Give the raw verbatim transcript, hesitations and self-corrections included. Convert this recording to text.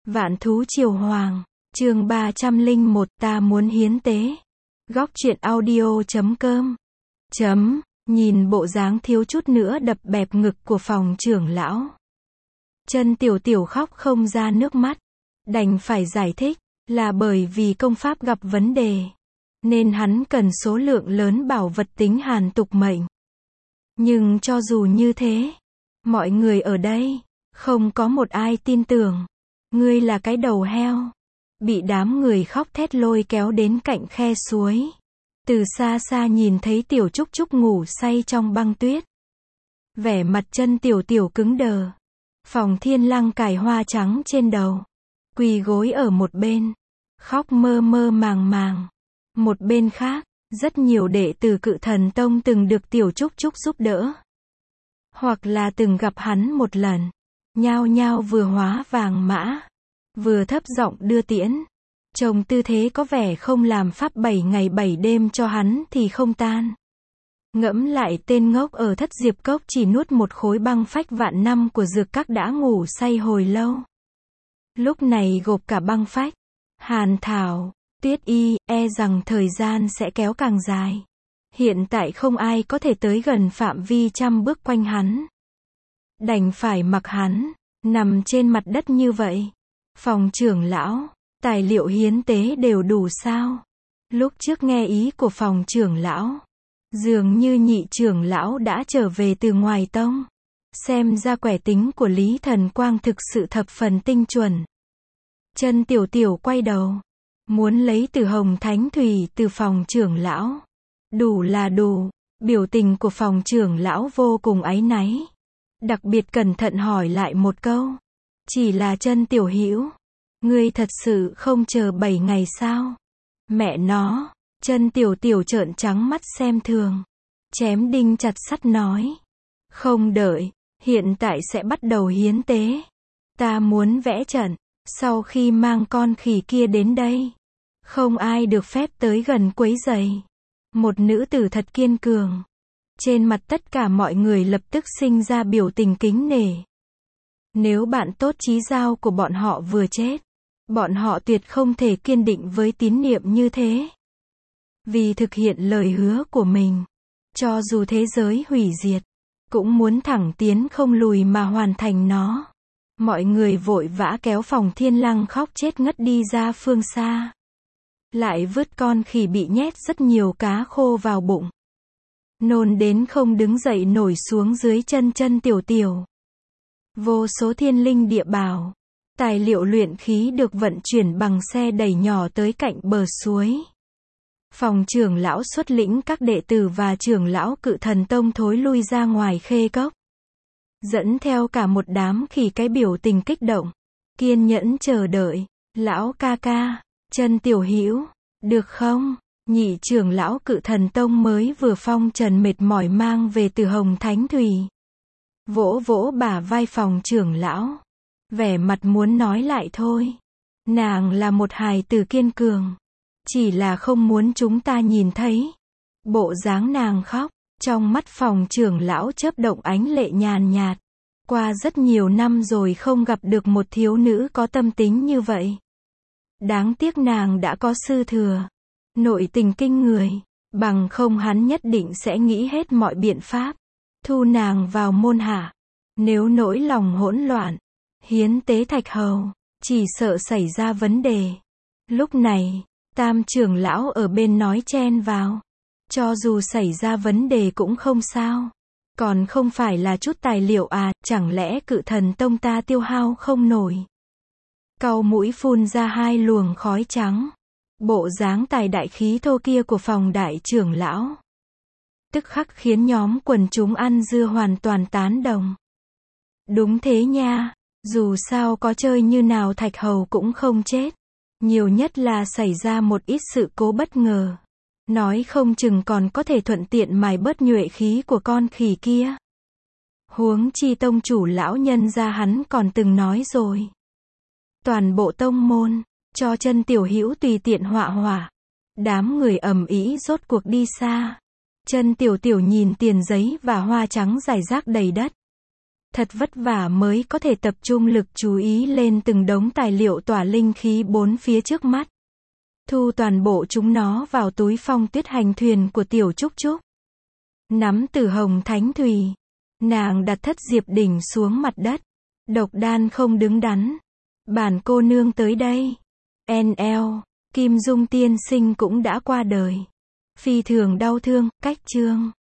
Vạn thú triều hoàng, chương ba trăm lẻ một ta muốn hiến tế. Góc truyện audio chấm com. Chấm, nhìn bộ dáng thiếu chút nữa đập bẹp ngực của phòng trưởng lão. Chân Tiểu Tiểu khóc không ra nước mắt. Đành phải giải thích, là bởi vì công pháp gặp vấn đề. Nên hắn cần số lượng lớn bảo vật tính hàn tục mệnh. Nhưng cho dù như thế, mọi người ở đây, không có một ai tin tưởng. Ngươi là cái đầu heo. Bị đám người khóc thét lôi kéo đến cạnh khe suối. Từ xa xa nhìn thấy Tiểu Trúc Trúc ngủ say trong băng tuyết. Vẻ mặt Chân Tiểu Tiểu cứng đờ. Phòng Thiên Lăng cài hoa trắng trên đầu. Quỳ gối ở một bên. Khóc mơ mơ màng màng. Một bên khác, rất nhiều đệ tử Cự Thần Tông từng được Tiểu Trúc Trúc giúp đỡ. Hoặc là từng gặp hắn một lần. Nhao nhao vừa hóa vàng mã. Vừa thấp giọng đưa tiễn. Trông tư thế có vẻ không làm pháp bảy ngày bảy đêm cho hắn thì không tan. Ngẫm lại tên ngốc ở Thất Diệp Cốc chỉ nuốt một khối băng phách vạn năm của dược các đã ngủ say hồi lâu. Lúc này gộp cả băng phách, hàn thảo, tuyết y, e rằng thời gian sẽ kéo càng dài. Hiện tại không ai có thể tới gần phạm vi trăm bước quanh hắn. Đành phải mặc hắn, nằm trên mặt đất như vậy. Phòng trưởng lão, tài liệu hiến tế đều đủ sao? Lúc trước nghe ý của phòng trưởng lão, dường như nhị trưởng lão đã trở về từ ngoài tông. Xem ra quẻ tính của Lý Thần Quang thực sự thập phần tinh chuẩn. Chân Tiểu Tiểu quay đầu, muốn lấy từ hồng thánh thủy từ phòng trưởng lão. Đủ là đủ, biểu tình của phòng trưởng lão vô cùng áy náy. Đặc biệt cẩn thận hỏi lại một câu. Chỉ là Chân Tiểu Hữu, ngươi thật sự không chờ bảy ngày sao? Mẹ nó, Chân Tiểu Tiểu trợn trắng mắt xem thường. Chém đinh chặt sắt nói. Không đợi, hiện tại sẽ bắt đầu hiến tế. Ta muốn vẽ trận, sau khi mang con khỉ kia đến đây. Không ai được phép tới gần quấy rầy. Một nữ tử thật kiên cường. Trên mặt tất cả mọi người lập tức sinh ra biểu tình kính nể. Nếu bạn tốt chí giao của bọn họ vừa chết, bọn họ tuyệt không thể kiên định với tín niệm như thế. Vì thực hiện lời hứa của mình, cho dù thế giới hủy diệt, cũng muốn thẳng tiến không lùi mà hoàn thành nó. Mọi người vội vã kéo phòng Thiên Lăng khóc chết ngất đi ra phương xa. Lại vứt con khỉ bị nhét rất nhiều cá khô vào bụng. Nôn đến không đứng dậy nổi xuống dưới chân Chân Tiểu Tiểu. Vô số thiên linh địa bảo, tài liệu luyện khí được vận chuyển bằng xe đẩy nhỏ tới cạnh bờ suối. Phòng trưởng lão xuất lĩnh các đệ tử và trưởng lão Cự Thần Tông thối lui ra ngoài khê cốc. Dẫn theo cả một đám khỉ cái biểu tình kích động. Kiên nhẫn chờ đợi. Lão ca ca, Chân Tiểu Hữu, được không? Nhị trưởng lão Cự Thần Tông mới vừa phong trần mệt mỏi mang về từ hồng thánh thủy. Vỗ vỗ bả vai phòng trưởng lão. Vẻ mặt muốn nói lại thôi. Nàng là một hài tử kiên cường. Chỉ là không muốn chúng ta nhìn thấy. Bộ dáng nàng khóc. Trong mắt phòng trưởng lão chớp động ánh lệ nhàn nhạt. Qua rất nhiều năm rồi không gặp được một thiếu nữ có tâm tính như vậy. Đáng tiếc nàng đã có sư thừa. Nội tình kinh người. Bằng không hắn nhất định sẽ nghĩ hết mọi biện pháp. Thu nàng vào môn hạ. Nếu nỗi lòng hỗn loạn, hiến tế thạch hầu, chỉ sợ xảy ra vấn đề. Lúc này, tam trưởng lão ở bên nói chen vào. Cho dù xảy ra vấn đề cũng không sao. Còn không phải là chút tài liệu à, chẳng lẽ Cự Thần Tông ta tiêu hao không nổi. Cau mũi phun ra hai luồng khói trắng. Bộ dáng tài đại khí thô kia của phòng đại trưởng lão. Tức khắc khiến nhóm quần chúng ăn dưa hoàn toàn tán đồng. Đúng thế nha, dù sao có chơi như nào thạch hầu cũng không chết. Nhiều nhất là xảy ra một ít sự cố bất ngờ. Nói không chừng còn có thể thuận tiện mài bớt nhuệ khí của con khỉ kia. Huống chi tông chủ lão nhân gia hắn còn từng nói rồi. Toàn bộ tông môn, cho Chân Tiểu Hữu tùy tiện họa họa. Đám người ầm ĩ rốt cuộc đi xa. Chân Tiểu Tiểu nhìn tiền giấy và hoa trắng rải rác đầy đất. Thật vất vả mới có thể tập trung lực chú ý lên từng đống tài liệu tỏa linh khí bốn phía trước mắt. Thu toàn bộ chúng nó vào túi phong tuyết hành thuyền của tiểu Trúc Trúc. Nắm Tử Hồng Thánh Thùy. Nàng đặt Thất Diệp đỉnh xuống mặt đất. Độc đan không đứng đắn. Bản cô nương tới đây. en lờ. Kim Dung tiên sinh cũng đã qua đời. Phi thường đau thương, cách chương.